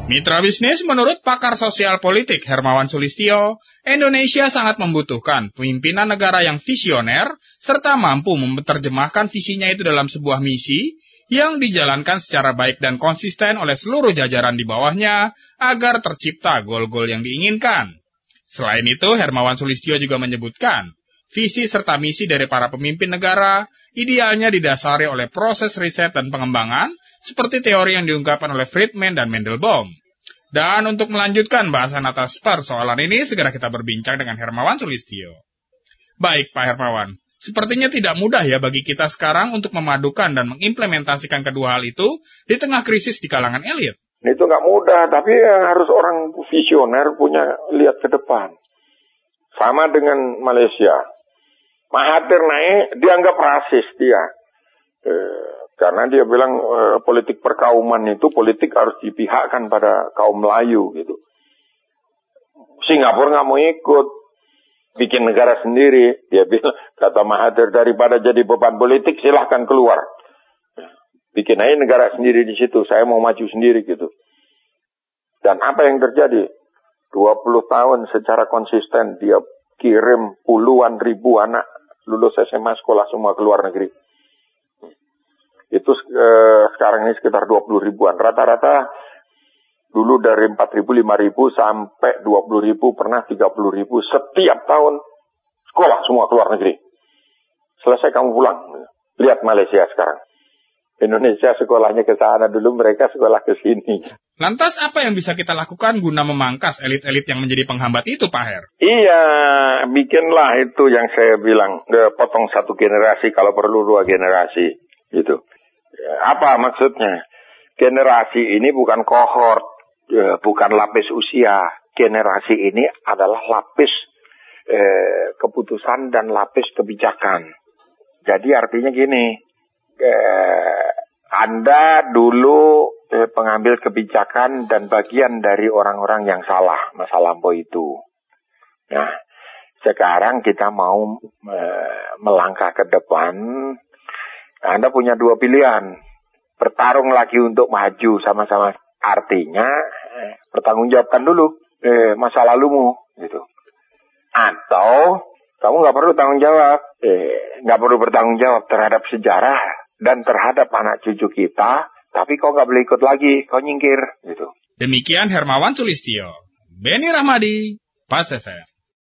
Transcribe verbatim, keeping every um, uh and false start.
Mitra bisnis, menurut pakar sosial politik Hermawan Sulistyo, Indonesia sangat membutuhkan pemimpinan negara yang visioner serta mampu menerjemahkan visinya itu dalam sebuah misi yang dijalankan secara baik dan konsisten oleh seluruh jajaran di bawahnya agar tercipta gol-gol yang diinginkan. Selain itu, Hermawan Sulistyo juga menyebutkan, visi serta misi dari para pemimpin negara idealnya didasari oleh proses riset dan pengembangan seperti teori yang diungkapkan oleh Friedman dan Mandelbaum. Dan untuk melanjutkan bahasan atas persoalan ini, segera kita berbincang dengan Hermawan Sulistyo. Baik, Pak Hermawan, sepertinya tidak mudah ya bagi kita sekarang untuk memadukan dan mengimplementasikan kedua hal itu di tengah krisis di kalangan elit. Itu nggak mudah, tapi harus orang visioner punya lihat ke depan. Sama dengan Malaysia. Mahathir naik, dianggap rasis dia. Eh, karena dia bilang eh, politik perkauman itu politik harus dipihakkan pada kaum Melayu gitu. Singapura nggak mau ikut, bikin negara sendiri. Dia bilang, kata Mahathir, daripada jadi beban politik silahkan keluar. Bikin aja negara sendiri di situ, saya mau maju sendiri gitu. Dan apa yang terjadi? dua puluh tahun secara konsisten dia kirim puluhan ribu anak lulus S M A sekolah semua ke luar negeri. Itu eh, sekarang ini sekitar dua puluh ribuan. Rata-rata dulu dari empat ribu, lima ribu sampai dua puluh ribu, pernah tiga puluh ribu setiap tahun sekolah semua ke luar negeri. Selesai kamu pulang. Lihat Malaysia sekarang. Indonesia sekolahnya ke sana dulu, mereka sekolah ke sini. Lantas apa yang bisa kita lakukan guna memangkas elit-elit yang menjadi penghambat itu, Pak Her? Iya, bikinlah itu yang saya bilang, potong satu generasi kalau perlu dua generasi, gitu. Apa maksudnya? Generasi ini bukan kohort, bukan lapis usia. Generasi ini adalah lapis eh, keputusan dan lapis kebijakan. Jadi artinya gini. Eh, Anda dulu eh, pengambil kebijakan dan bagian dari orang-orang yang salah masa lampau itu. Nah, sekarang kita mau eh, melangkah ke depan. Anda punya dua pilihan. Bertarung lagi untuk maju sama-sama. Artinya, eh, pertanggungjawabkan dulu eh, masa lalumu. Gitu. Atau, kamu nggak perlu tanggung jawab. Eh, nggak perlu bertanggung jawab terhadap sejarah dan terhadap anak cucu kita, tapi kau nggak boleh ikut lagi, kau nyingkir, gitu. Demikian Hermawan Sulistyo. Beni Rahmadi, Pas F M.